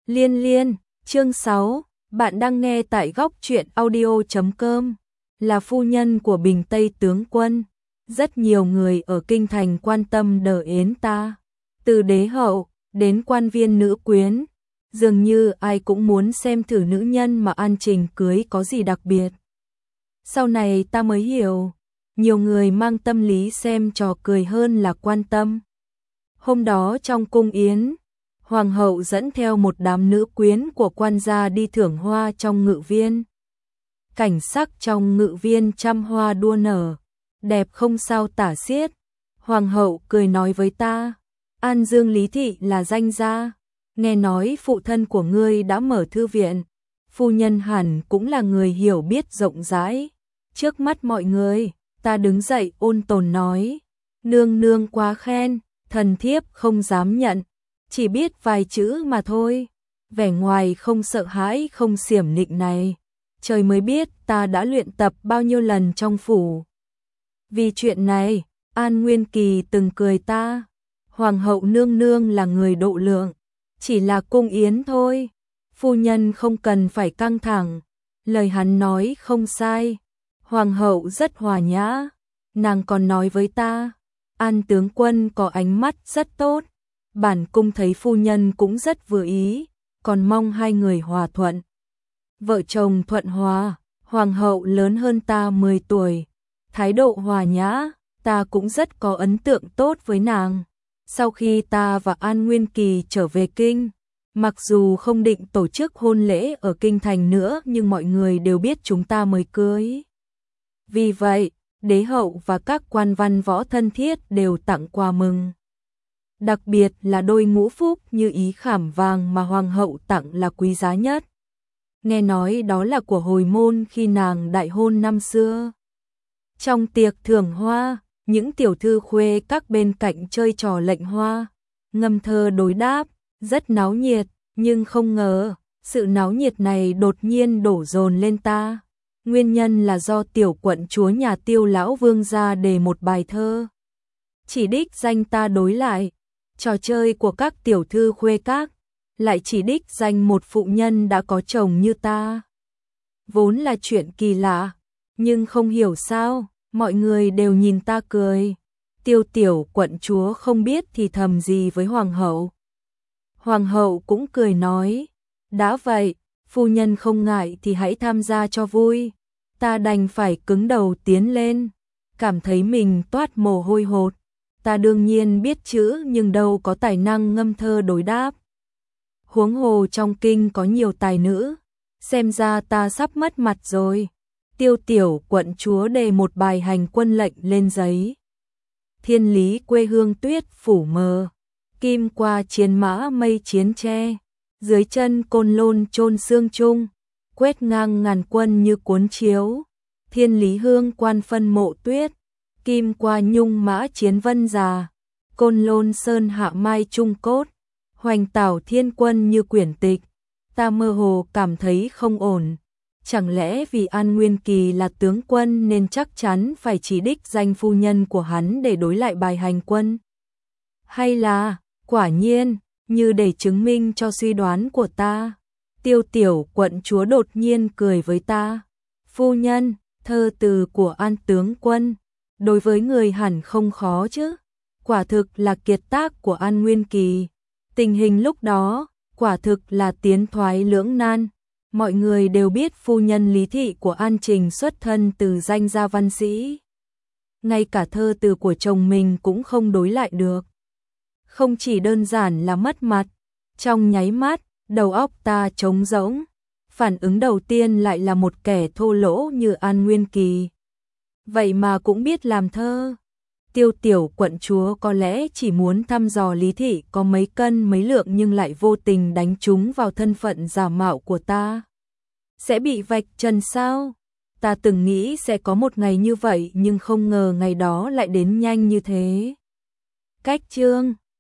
Liên Liên, chương 6, bạn đang nghe tại góc truyện audio.com, là phu nhân của Bình Tây tướng quân. Rất nhiều người ở kinh thành quan tâm đỡ yến ta, từ đế hậu đến quan viên nữ quyến, dường như ai cũng muốn xem thử nữ nhân mà An Trình cưới có gì đặc biệt. Sau này ta mới hiểu, nhiều người mang tâm lý xem trò cười hơn là quan tâm. Hôm đó trong cung yến, Hoàng hậu dẫn theo một đám nữ quyến của quan gia đi thưởng hoa trong ngự viên. Cảnh sắc trong ngự viên trăm hoa đua nở, đẹp không sao tả xiết. Hoàng hậu cười nói với ta, An Dương Lý Thị là danh gia, nghe nói phụ thân của ngươi đã mở thư viện, phu nhân hẳn cũng là người hiểu biết rộng rãi. Trước mắt mọi người, ta đứng dậy ôn tồn nói, nương nương quá khen, thần thiếp không dám nhận, chỉ biết vài chữ mà thôi. Vẻ ngoài không sợ hãi không xiểm nịnh này, trời mới biết ta đã luyện tập bao nhiêu lần trong phủ. Vì chuyện này, An Nguyên Kỳ từng cười ta, Hoàng hậu nương nương là người độ lượng, chỉ là cung yến thôi, phu nhân không cần phải căng thẳng. Lời hắn nói không sai, Hoàng hậu rất hòa nhã, nàng còn nói với ta, An tướng quân có ánh mắt rất tốt, bản cung thấy phu nhân cũng rất vừa ý, còn mong hai người hòa thuận. Vợ chồng thuận hòa, Hoàng hậu lớn hơn ta 10 tuổi, thái độ hòa nhã, ta cũng rất có ấn tượng tốt với nàng. Sau khi ta và An Nguyên Kỳ trở về kinh, mặc dù không định tổ chức hôn lễ ở kinh thành nữa nhưng mọi người đều biết chúng ta mới cưới. Vì vậy, đế hậu và các quan văn võ thân thiết đều tặng quà mừng. Đặc biệt là đôi ngũ phúc như ý khảm vàng mà hoàng hậu tặng là quý giá nhất. Nghe nói đó là của hồi môn khi nàng đại hôn năm xưa. Trong tiệc thưởng hoa, những tiểu thư khuê các bên cạnh chơi trò lệnh hoa, ngâm thơ đối đáp, rất náo nhiệt, nhưng không ngờ, sự náo nhiệt này đột nhiên đổ dồn lên ta. Nguyên nhân là do tiểu quận chúa nhà Tiêu lão vương ra đề một bài thơ, chỉ đích danh ta đối lại. Trò chơi của các tiểu thư khuê các lại chỉ đích danh một phụ nhân đã có chồng như ta. Vốn là chuyện kỳ lạ, nhưng không hiểu sao, mọi người đều nhìn ta cười. Tiêu tiểu quận chúa không biết thì thầm gì với hoàng hậu. Hoàng hậu cũng cười nói, đã vậy, phu nhân không ngại thì hãy tham gia cho vui. Ta đành phải cứng đầu tiến lên, cảm thấy mình toát mồ hôi hột. Ta đương nhiên biết chữ nhưng đâu có tài năng ngâm thơ đối đáp. Huống hồ trong kinh có nhiều tài nữ, xem ra ta sắp mất mặt rồi. Tiêu tiểu quận chúa đề một bài hành quân lệnh lên giấy. Thiên lý quê hương tuyết phủ mờ, kim qua chiến mã mây chiến tre, dưới chân côn lôn chôn xương chung, quét ngang ngàn quân như cuốn chiếu. Thiên lý hương quan phân mộ tuyết, kim qua nhung mã chiến vân già, côn lôn sơn hạ mai trung cốt, hoành tảo thiên quân như quyển tịch. Ta mơ hồ cảm thấy không ổn, chẳng lẽ vì An Nguyên Kỳ là tướng quân nên chắc chắn phải chỉ đích danh phu nhân của hắn để đối lại bài hành quân? Hay là, quả nhiên, như để chứng minh cho suy đoán của ta, Tiêu tiểu quận chúa đột nhiên cười với ta, phu nhân, thơ từ của An tướng quân đối với người hẳn không khó chứ, quả thực là kiệt tác của An Nguyên Kỳ. Tình hình lúc đó, quả thực là tiến thoái lưỡng nan. Mọi người đều biết phu nhân Lý Thị của An Trình xuất thân từ danh gia văn sĩ. Ngay cả thơ từ của chồng mình cũng không đối lại được. Không chỉ đơn giản là mất mặt, trong nháy mắt, đầu óc ta trống rỗng. Phản ứng đầu tiên lại là một kẻ thô lỗ như An Nguyên Kỳ. Vậy mà cũng biết làm thơ. Tiêu tiểu quận chúa có lẽ chỉ muốn thăm dò Lý Thị có mấy cân mấy lượng nhưng lại vô tình đánh trúng vào thân phận giả mạo của ta. Sẽ bị vạch trần sao? Ta từng nghĩ sẽ có một ngày như vậy nhưng không ngờ ngày đó lại đến nhanh như thế. Cách chương